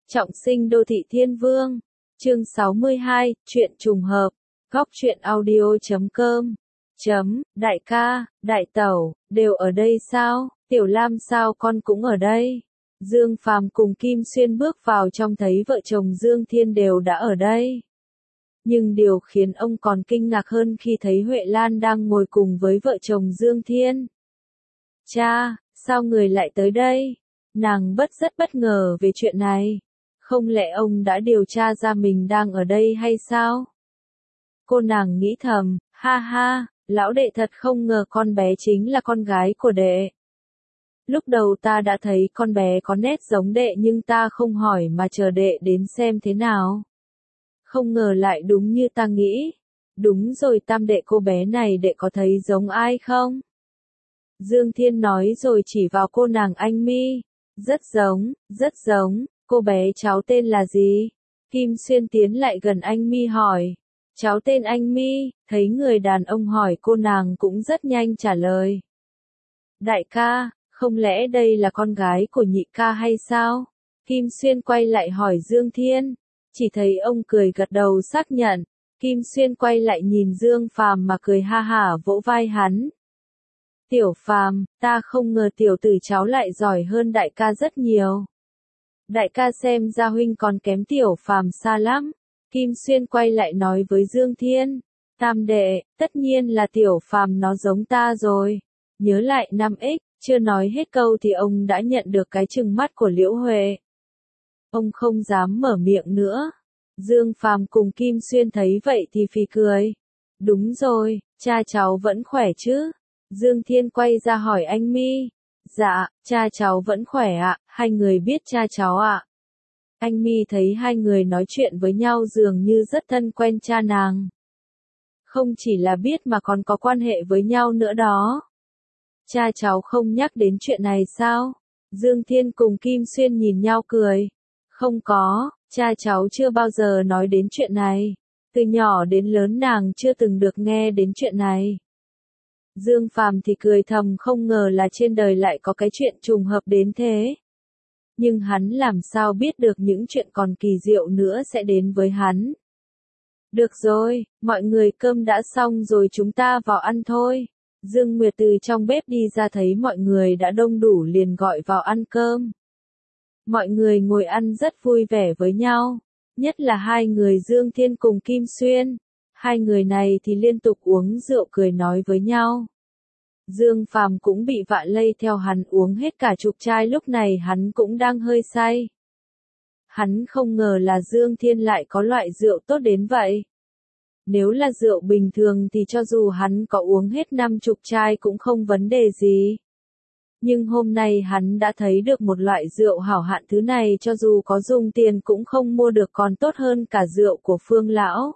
Trọng sinh đô thị thiên vương. Chương 62, chuyện trùng hợp. Góc truyện audio.com. Đại ca, đại tẩu, đều ở đây sao? Tiểu Lam sao con cũng ở đây? Dương Phàm cùng Kim Xuyên bước vào trong thấy vợ chồng Dương Thiên đều đã ở đây. Nhưng điều khiến ông còn kinh ngạc hơn khi thấy Huệ Lan đang ngồi cùng với vợ chồng Dương Thiên. Cha, sao người lại tới đây? Nàng rất bất ngờ về chuyện này. Không lẽ ông đã điều tra ra mình đang ở đây hay sao? Cô nàng nghĩ thầm, ha ha, lão đệ thật không ngờ con bé chính là con gái của đệ. Lúc đầu ta đã thấy con bé có nét giống đệ nhưng ta không hỏi mà chờ đệ đến xem thế nào. Không ngờ lại đúng như ta nghĩ. Đúng rồi, tam đệ, cô bé này đệ có thấy giống ai không? Dương Thiên nói rồi chỉ vào cô nàng Anh Mi. Rất giống, cô bé cháu tên là gì? Kim Xuyên tiến lại gần Anh Mi hỏi. Cháu tên Anh Mi, thấy người đàn ông hỏi cô nàng cũng rất nhanh trả lời. Đại ca, không lẽ đây là con gái của nhị ca hay sao? Kim Xuyên quay lại hỏi Dương Thiên. Chỉ thấy ông cười gật đầu xác nhận. Kim Xuyên quay lại nhìn Dương Phàm mà cười ha hả vỗ vai hắn. Tiểu Phàm, ta không ngờ tiểu tử cháu lại giỏi hơn đại ca rất nhiều. Đại ca xem ra huynh còn kém tiểu Phàm xa lắm. Kim Xuyên quay lại nói với Dương Thiên. Tam đệ, tất nhiên là tiểu Phàm nó giống ta rồi. Nhớ lại 5x, chưa nói hết câu thì ông đã nhận được cái trừng mắt của Liễu Huệ. Ông không dám mở miệng nữa. Dương Phàm cùng Kim Xuyên thấy vậy thì phì cười. Đúng rồi, cha cháu vẫn khỏe chứ? Dương Thiên quay ra hỏi Anh Mi. Dạ, cha cháu vẫn khỏe ạ, hai người biết cha cháu ạ. Anh Mi thấy hai người nói chuyện với nhau dường như rất thân quen cha nàng. Không chỉ là biết mà còn có quan hệ với nhau nữa đó. Cha cháu không nhắc đến chuyện này sao? Dương Thiên cùng Kim Xuyên nhìn nhau cười. Không có, cha cháu chưa bao giờ nói đến chuyện này. Từ nhỏ đến lớn nàng chưa từng được nghe đến chuyện này. Dương Phàm thì cười thầm, không ngờ là trên đời lại có cái chuyện trùng hợp đến thế. Nhưng hắn làm sao biết được những chuyện còn kỳ diệu nữa sẽ đến với hắn. Được rồi, mọi người cơm đã xong rồi, chúng ta vào ăn thôi. Dương Nguyệt từ trong bếp đi ra thấy mọi người đã đông đủ liền gọi vào ăn cơm. Mọi người ngồi ăn rất vui vẻ với nhau, nhất là hai người Dương Thiên cùng Kim Xuyên. Hai người này thì liên tục uống rượu cười nói với nhau. Dương Phàm cũng bị vạ lây theo hắn uống hết cả chục chai, lúc này hắn cũng đang hơi say. Hắn không ngờ là Dương Thiên lại có loại rượu tốt đến vậy. Nếu là rượu bình thường thì cho dù hắn có uống hết 50 chai cũng không vấn đề gì. Nhưng hôm nay hắn đã thấy được một loại rượu hảo hạn, thứ này cho dù có dùng tiền cũng không mua được, còn tốt hơn cả rượu của Phương lão.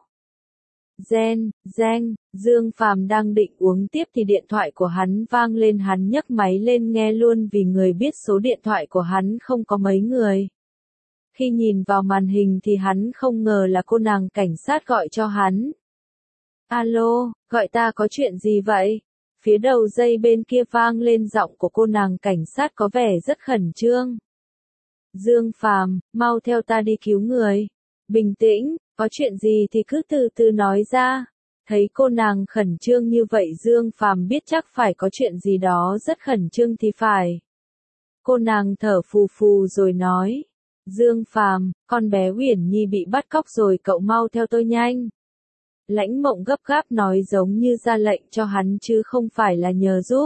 Dương Phàm đang định uống tiếp thì điện thoại của hắn vang lên, hắn nhấc máy lên nghe luôn vì người biết số điện thoại của hắn không có mấy người. Khi nhìn vào màn hình thì hắn không ngờ là cô nàng cảnh sát gọi cho hắn. Alo, gọi ta có chuyện gì vậy? Phía đầu dây bên kia vang lên giọng của cô nàng cảnh sát có vẻ rất khẩn trương. Dương Phàm, mau theo ta đi cứu người. Bình tĩnh, có chuyện gì thì cứ từ từ nói ra. Thấy cô nàng khẩn trương như vậy Dương Phàm biết chắc phải có chuyện gì đó rất khẩn trương thì phải. Cô nàng thở phù phù rồi nói. Dương Phàm, con bé Uyển Nhi bị bắt cóc rồi, cậu mau theo tôi nhanh. Lãnh Mộng gấp gáp nói giống như ra lệnh cho hắn chứ không phải là nhờ giúp.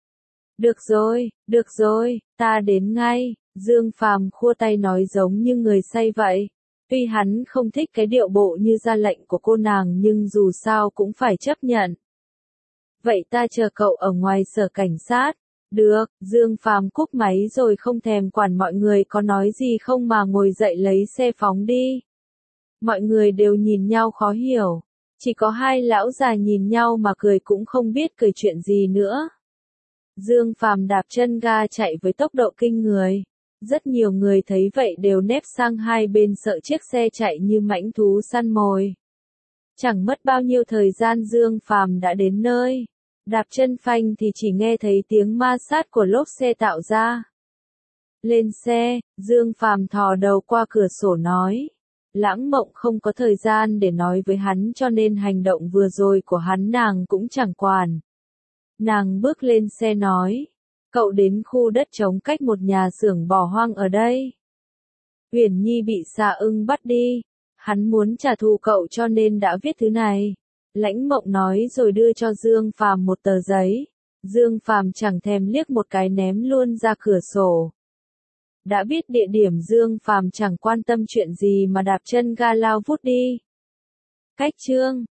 Được rồi, ta đến ngay. Dương Phàm khua tay nói giống như người say vậy. Tuy hắn không thích cái điệu bộ như ra lệnh của cô nàng nhưng dù sao cũng phải chấp nhận. Vậy ta chờ cậu ở ngoài sở cảnh sát. Được, Dương Phàm cúp máy rồi không thèm quản mọi người có nói gì không mà ngồi dậy lấy xe phóng đi. Mọi người đều nhìn nhau khó hiểu. Chỉ có hai lão già nhìn nhau mà cười cũng không biết cười chuyện gì nữa. Dương Phàm đạp chân ga chạy với tốc độ kinh người. Rất nhiều người thấy vậy đều nép sang hai bên sợ chiếc xe chạy như mãnh thú săn mồi. Chẳng mất bao nhiêu thời gian Dương Phàm đã đến nơi. Đạp chân phanh thì chỉ nghe thấy tiếng ma sát của lốp xe tạo ra. Lên xe, Dương Phàm thò đầu qua cửa sổ nói. Lãng Mộng không có thời gian để nói với hắn cho nên hành động vừa rồi của hắn nàng cũng chẳng quản. Nàng bước lên xe nói. Cậu đến khu đất trống cách một nhà xưởng bỏ hoang ở đây. Uyển Nhi bị Xà Ưng bắt đi. Hắn muốn trả thù cậu cho nên đã viết thứ này. Lãnh Mộng nói rồi đưa cho Dương Phàm một tờ giấy. Dương Phàm chẳng thèm liếc một cái ném luôn ra cửa sổ. Đã biết địa điểm Dương Phàm chẳng quan tâm chuyện gì mà đạp chân ga lao vút đi. Cách chương